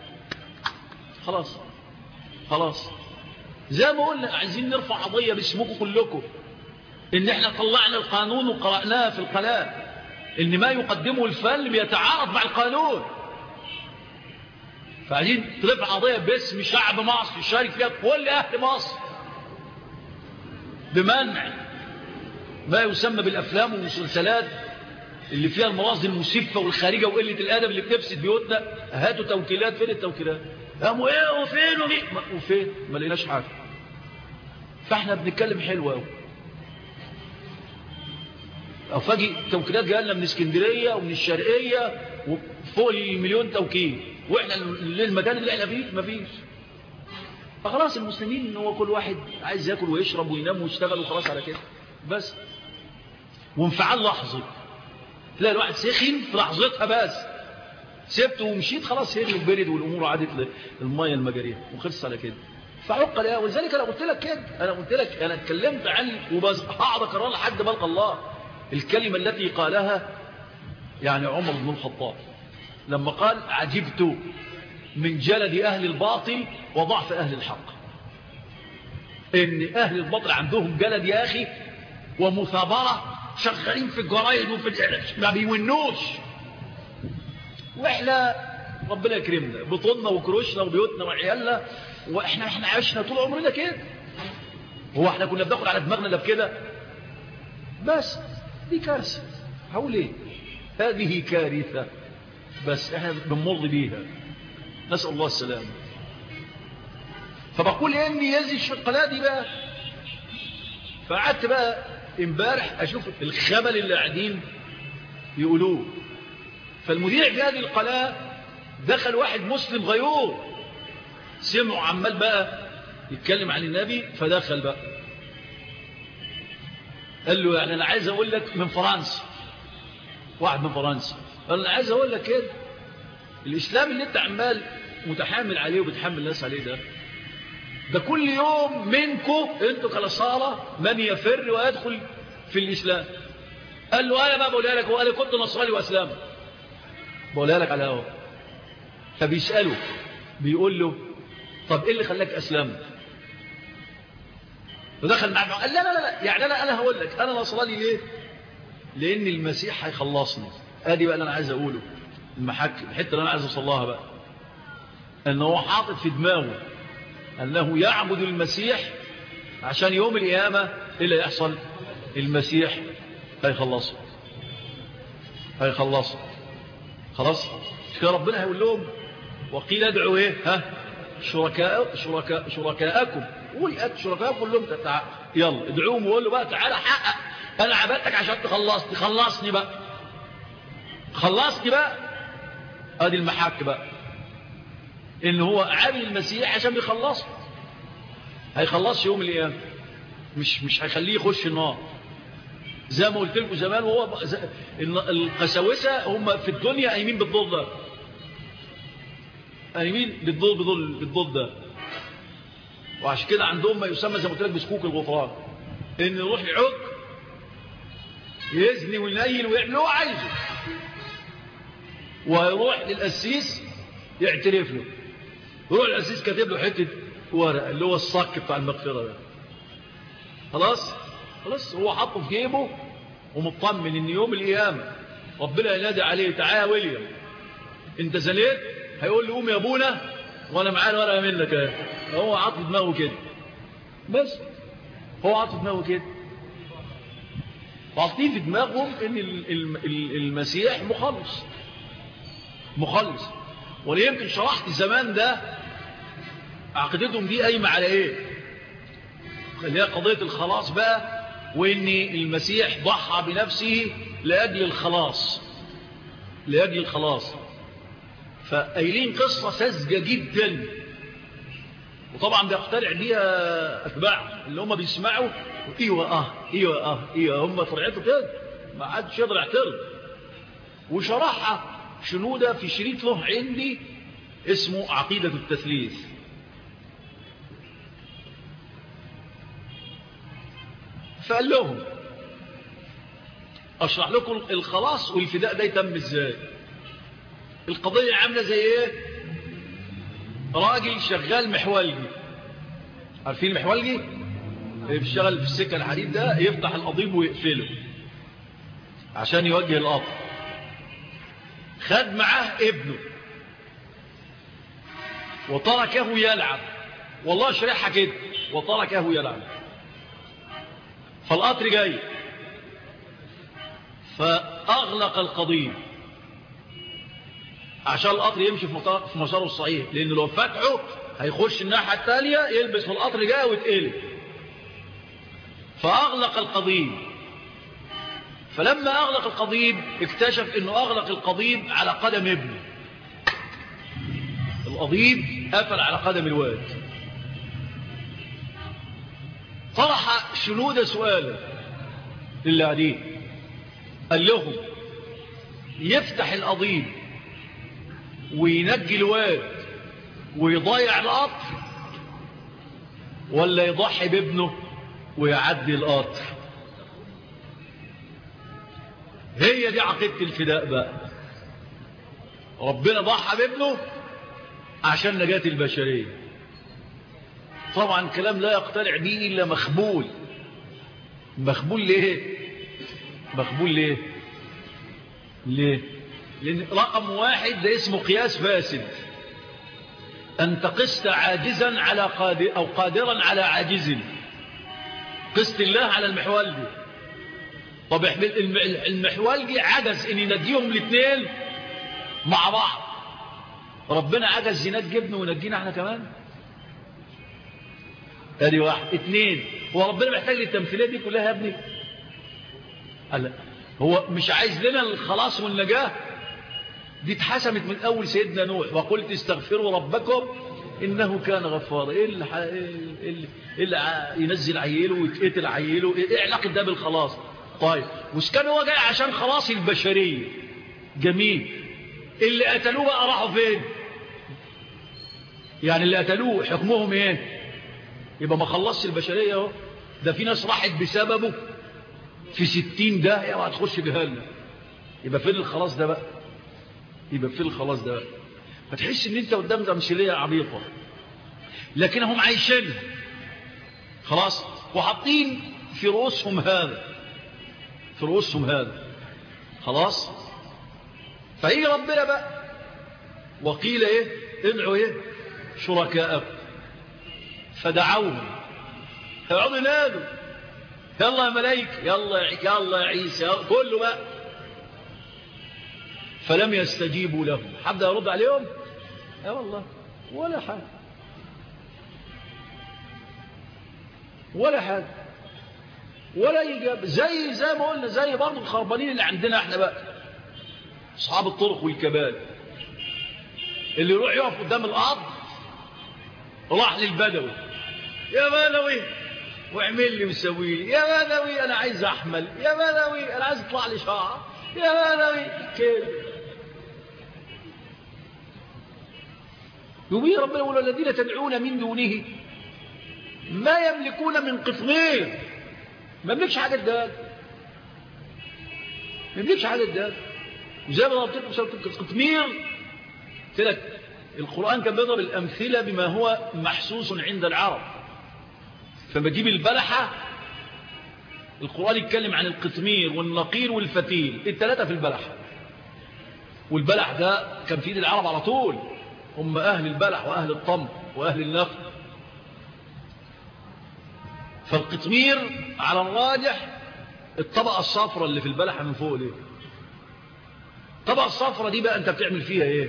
خلاص زي ما قلنا عايزين نرفع قضية باسمكم كلكم إن إحنا طلعنا القانون وقرأناه في القناة إن ما يقدمه الفن بيتعارض مع القانون، فعايزين ترفع قضية باسم شعب مصر يشارك فيها كل أهل مصر بمنع ما يسمى بالأفلام والمسلسلات اللي فيها المناظر المسفة والخارجة وقلة الأدب اللي بتفسد بيوتنا. هاتوا توكيلات، فين التوكيلات؟ قاموا ايه وفين ما لقيناش حاجة. فاحنا بنتكلم حلو قوي، افاجئ توكيلات جايه لنا من اسكندريه ومن الشرقيه وفوق المليون توكيل، واحنا للمكان اللي احنا فيه مفيش. فخلاص المسلمين ان هو كل واحد عايز ياكل ويشرب وينام ويشتغل وخلاص على كده بس. وانفعال لحظي، تلاقي الواحد سخن في لحظتها بس، سبته ومشيت خلاص هدي وبرد والامور عادت للميه المجاريه وخلص على كده. فعقل يا، ولذلك انا قلت لك كده، انا اتكلمت عن وبس هقعد اكررها لحد ما القى الله الكلمه التي قالها يعني عمر بن الخطاب لما قال عجبت من جلد اهل الباطل وضعف اهل الحق. ان اهل الباطل عندهم جلد يا اخي ومثابره، شغالين في الجرايد وفي ما بيونوش، واحنا ربنا يكرمنا بطولنا وكروشنا وبيوتنا وعيالنا، واحنا عشنا طول عمرنا كده. هو احنا كنا بناخد على دماغنا ده بكده بس؟ دي كارثه. هقول ايه؟ هذه كارثه بس احنا بنمر بيها، نسال الله السلامه. فبقول اني يزي الشقلاء دي بقى. فقعدت بقى امبارح اشوف الخبل اللي قاعدين يقولوه. فالمذيع في هذه القناه دخل واحد مسلم غيور، سمعوا عمال بقى يتكلم عن النبي، فدخل بقى قال له يعني انا عايز اقول لك من فرنسا، واحد من فرنسا قال انا عايز اقول لك كده الاسلام اللي انت عمال متحامل عليه وبتحمل الناس عليه ده كل يوم منكم انتوا كنصارى من يفر ويدخل في الاسلام. قال له انا بقى بقولها لك، وقال كنت نصراني واسلام، بقولها لك على هوا. فبيساله بيقول له طب ايه اللي خلاك اسلمت؟ ودخل معاه قال لا يعني انا هقول لك انا نصراني ليه؟ لان المسيح هيخلصني. ادي بقى اللي انا عايز اقوله، الحته اللي انا عايز اوصلها بقى، ان هو حاطط في دماغه انه يعبد المسيح عشان يوم القيامة ايه اللي يحصل؟ المسيح هيخلصه خلاص. كده ربنا هيقول لهم وقيل ادعوا ايه؟ شركاءكم. قول شركاءكم كلهم يلا ادعوهم وقول له بقى تعالى حقق، انا عبدتك عشان خلصني بقى. ادي المحك بقى، ان هو عامل المسيح عشان بيخلصه، هيخلص يوم القيامة، مش هيخليه يخش النار. زي ما قلت لكم زمان، وهو القساوسة هم في الدنيا قايمين بالضد ده، قايمين بالضد ده. وعشان كده عندهم ما يسمى زي ما قلت لك بسكوك الغفران، ان يروح يعق يزني وينيل ويعمل اللي هو عايزه، ويروح للقسيس يعترف له، يروح القسيس كاتب له حته ورقه اللي هو الصك بتاع المغفره ده. خلاص هو حاطه في جيبه ومطمن ان يوم القيامه ربنا ينادي عليه تعالى يا ويليام انت زنيت، هيقول له قوم يا ابونا وانا معايا الورقه منك اهي. هو عاطف دماغه كده، بس هو عاطف دماغه كده، وعاطين في دماغهم ان المسيح مخلص. وانا يمكن شرحت الزمان ده عقيدتهم دي قايمه على ايه؟ اللي هي قضيه الخلاص بقى، وان المسيح ضحى بنفسه لاجل الخلاص. فقايلين قصه ساذجه جدا، وطبعا بيقتنع بيها اتباع اللي هم بيسمعوا ايوه هم فرعته كده، ما حدش يقدر يعترض. وشرحها شنودة في شريط له عندي اسمه عقيدة التثليث. فقال لهم اشرح لكم الخلاص والفداء ده يتم ازاي. القضية عاملة زي ايه؟ راجل شغال محولجي، عارفين المحولجي؟ بيشتغل في السكة الحديد ده، يفتح القضيب ويقفله عشان يوجه القطر. خد معاه ابنه وتركه يلعب، والله شريحة كده، وتركه يلعب. فالقطر جاي فأغلق القضيب عشان القطر يمشي في مساره الصحيح، لأن لو فتحه هيخش الناحية التالية يلبس في القطر جاي ويتقلب. فأغلق القضيب. فلما أغلق القضيب اكتشف أنه أغلق القضيب على قدم ابنه. القضيب قفل على قدم الواد. طرح شنودة سؤالا للي قاعدين، قال لهم يفتح القضيب وينجي الواد ويضيع القطر، ولا يضحي بابنه ويعدي القطر؟ هي دي عقيدة الفداء بقى. ربنا ضحى بابنه عشان نجاة البشرية. طبعا كلام لا يقتنع به إلا مخبول. ليه؟ لأن رقم واحد ده اسمه قياس فاسد. أنت قست عاجزا على قادر أو قادرا على عاجز. قست الله على المحولجي. طب المحولجي عجز ان ينجيهم الاثنين مع بعض، ربنا عجز ينجي ابنه وينجينا احنا كمان؟ ادي واحد. اثنين، هو ربنا محتاج للتمثيليه دي كلها يا ابني؟ قال هو مش عايز لنا الخلاص والنجاه؟ دي اتحسمت من اول سيدنا نوح، وقلت استغفروا ربكم انه كان غفارا. ايه اللي ينزل عيله ويتقتل عيله؟ ايه علاقه ده بالخلاص؟ طيب وش كان هو جاي عشان خلاص البشريه؟ جميل. اللي قتلوه بقى راحوا فين؟ يعني اللي قتلوه حكمهم ايه؟ يبقى ما خلصش البشريه اهو. ده في ناس راحت بسببه في 60 داهيه وهتخش جهنم. يبقى فين الخلاص ده بقى؟ فتحس ان انت قدام تمثيليه عميقه، لكن هم عايشين خلاص وحاطين في رؤوسهم هذا خلاص. فيجي ربنا بقى وقيل ايه؟ ادعوا ايه؟ شركاءكم. فدعوهم يقعدوا ينادوا يلا يا ملائكة، يلا يا عيسى، كله بقى. فلم يستجيبوا له. حد يرد عليهم؟ والله ولا حاجة، ولا حاجة، ولا إجابة. زي ما قلنا، زي برضو الخربانين اللي عندنا احنا بقى، أصحاب الطرق والكبال، اللي يروح يقف قدام الأرض، راح للبدوي، يا بدوي واعمل لي وسوي لي، يا بدوي أنا عايز أحمل، يا بدوي أنا عايز يطلع لي شعر، يا بدوي كده. يبين ربنا يقول الذين تدعون من دونه ما يملكون من قطمير. ما يملكش حاجة الدال، ما يملكش حاجة الدال. وزي ما ضربت لكم سورة القطمير قلت لك القرآن كان بيضرب الأمثلة بما هو محسوس عند العرب. فما تجيب البلحة، القرآن يتكلم عن القطمير والنقير والفتيل، الثلاثة في البلحة. والبلح ده كان في ايد العرب على طول، هم أهل البلح وأهل الطمر وأهل النقل. فالقطمير على الراجح الطبقة الصفرة اللي في البلحة من فوق دي. الطبقة الصفرة دي بقى أنت بتعمل فيها إيه؟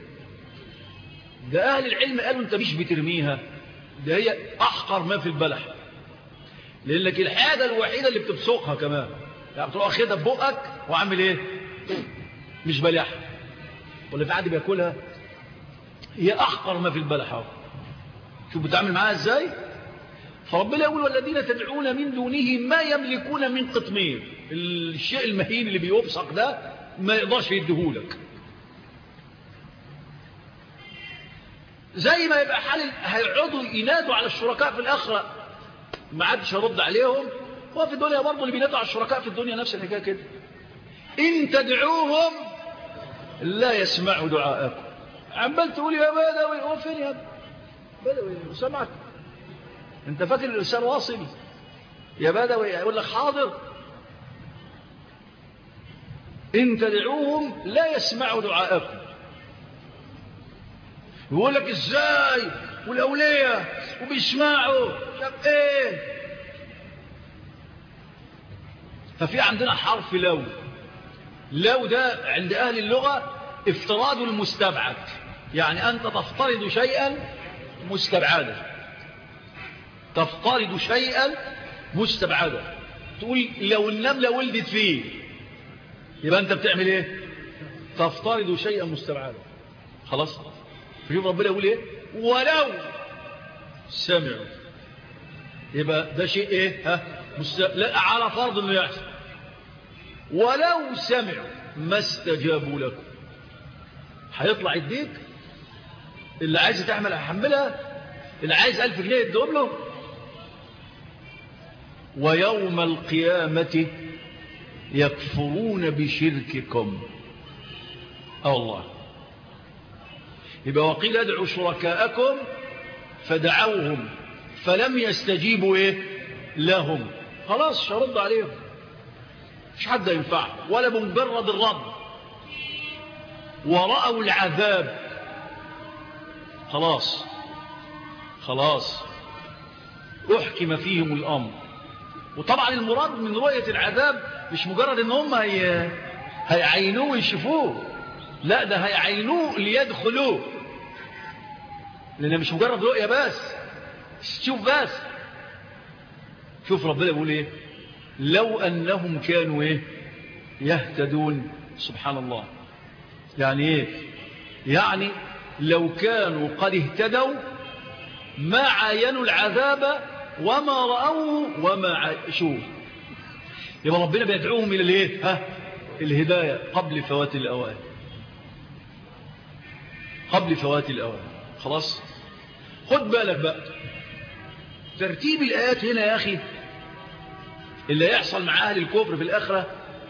ده أهل العلم قالوا أنت مش بترميها، ده هي أحقر ما في البلح، لأنك الحاجة الوحيدة اللي بتبسقها كمان، يعني بتروح أخدها ببقك وعامل إيه؟ مش بلحة ولا في عادي بياكلها، هي أحقر ما في البلح. شوف بتعمل معاها إزاي؟ فربنا يقول والذين تدعون من دونه ما يملكون من قطمير. الشيء المهين اللي بيبصق ده ما يقدرش يديهولك. زي ما يبقى حال هيقعدوا ينادوا على الشركاء في الآخرة ما عادش يرد عليهم، وفي الدنيا برضه اللي بينادوا على الشركاء في الدنيا نفس الحكايه كده. إن تدعوهم لا يسمعوا دعاءكم. عمال تقول يا بدوي، هو فين يا بدوي؟ سمعك انت فاكر الإرسال واصل؟ يا بدوي يقول لك حاضر. إن تدعوهم لا يسمعوا دعاءكم. يقول لك ازاي والأولياء وبيسمعوا شاف ايه. ففي عندنا حرف لو. لو ده عند أهل اللغة افتراض المستبعد، يعني أنت تفترض شيئا مستبعدا، تفترض شيئا مستبعدا. تقول لو النملة ولدت فيه، يبقى أنت بتعمل إيه؟ تفترض شيئا مستبعدا. خلاص. فشوف ربنا يقول إيه؟ ولو سمعوا، يبقى ده شيء إيه؟ لا على فرض إنه يحصل. ولو سمعوا ما استجابوا لكم. هيطلع يديك اللي عايز تعمل هحملها، اللي عايز 1000 جنيه يدوم له. ويوم القيامة يكفرون بشرككم. الله. يبقى وقيل ادعوا شركاءكم فدعوهم فلم يستجيبوا ايه لهم. خلاص مش هرد عليهم، مش حد ينفع ولا بمجرد الرد. ورأوا العذاب. خلاص احكم فيهم الامر. وطبعا المراد من رؤية العذاب مش مجرد ان هم هيعينوه ويشوفوه، لا ده هيعينوه ليدخلوه، لان مش مجرد رؤية بس شوف بس. شوف ربنا يقول ايه؟ لو انهم كانوا ايه يهتدون. سبحان الله. يعني ايه؟ يعني لو كانوا قد اهتدوا ما عاينوا العذاب وما رأوه وما عاشوه. يبقى ربنا بيدعوهم إلى الايه؟ الهداية قبل فوات الأوان، قبل فوات الأوان. خلاص. خد بالك بقى ترتيب الآيات هنا يا أخي، اللي يحصل مع أهل الكفر في الآخرة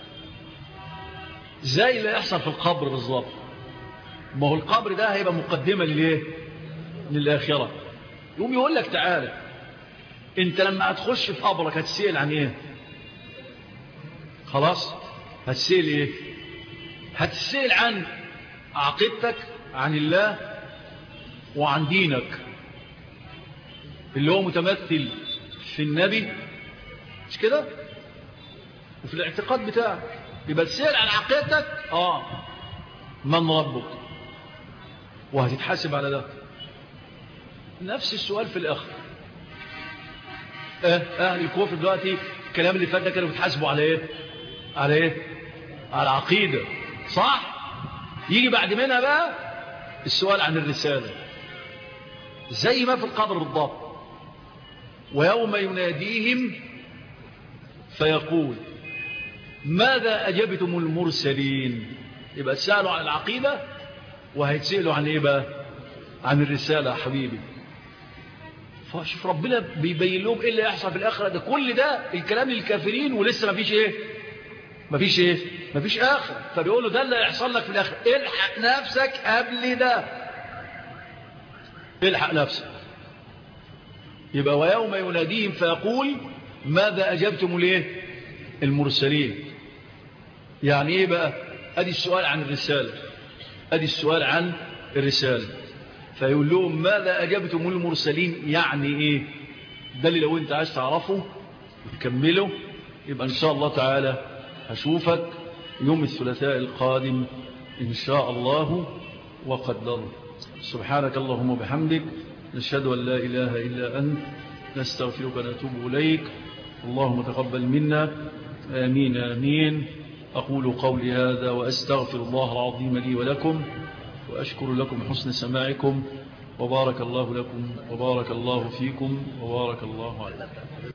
زي اللي يحصل في القبر بالظبط. ما هو القبر ده هيبقى مقدمة للإيه؟ للآخرة. يقوم يقول لك تعالى انت لما هتخش في قبرك هتسأل عن ايه؟ خلاص. هتسأل ايه؟ هتسأل عن عقيدتك عن الله وعن دينك اللي هو متمثل في النبي، مش كده؟ وفي الاعتقاد بتاعك. يبقى تسأل عن عقيدتك من ربك، وهتتحاسب على ده. نفس السؤال في الآخر. أهل الكفر دلوقتي الكلام اللي فات ده كانوا بيتحاسبوا على إيه؟ على إيه؟ على عقيدة، صح؟ يجي بعد منها بقى السؤال عن الرسالة، زي ما في القبر بالضبط. ويوم يناديهم فيقول ماذا أجبتم المرسلين. يبقى تسألوا عن العقيدة وهيتسألوا عن إيه بقى؟ عن الرسالة يا حبيبي. فشوف ربنا بيبين لهم إيه اللي يحصل في الآخرة. ده كل ده الكلام للكافرين ولسه ما فيش إيه؟ ما فيش إيه؟ ما فيش آخر. فبيقول له ده اللي يحصل لك في الآخرة، الحق نفسك قبل ده، الحق نفسك. يبقى ويوم يناديهم فيقول ماذا أجبتم ليه المرسلين. يعني إيه بقى؟ أدي السؤال عن الرسالة، أدي السؤال عن الرسالة. فيقول لهم ماذا أجبتم المرسلين، يعني إيه؟ ده اللي لو أنت عايز تعرفه وتكمله يبقى إن شاء الله تعالى هشوفك يوم الثلاثاء القادم إن شاء الله وقدره. سبحانك اللهم وبحمدك، نشهد أن لا إله إلا أنت، نستغفرك ونتوب إليك. اللهم تقبل منا، آمين آمين. أقول قولي هذا وأستغفر الله العظيم لي ولكم، وأشكر لكم حسن سماعكم، وبارك الله لكم وبارك الله فيكم وبارك الله عليكم.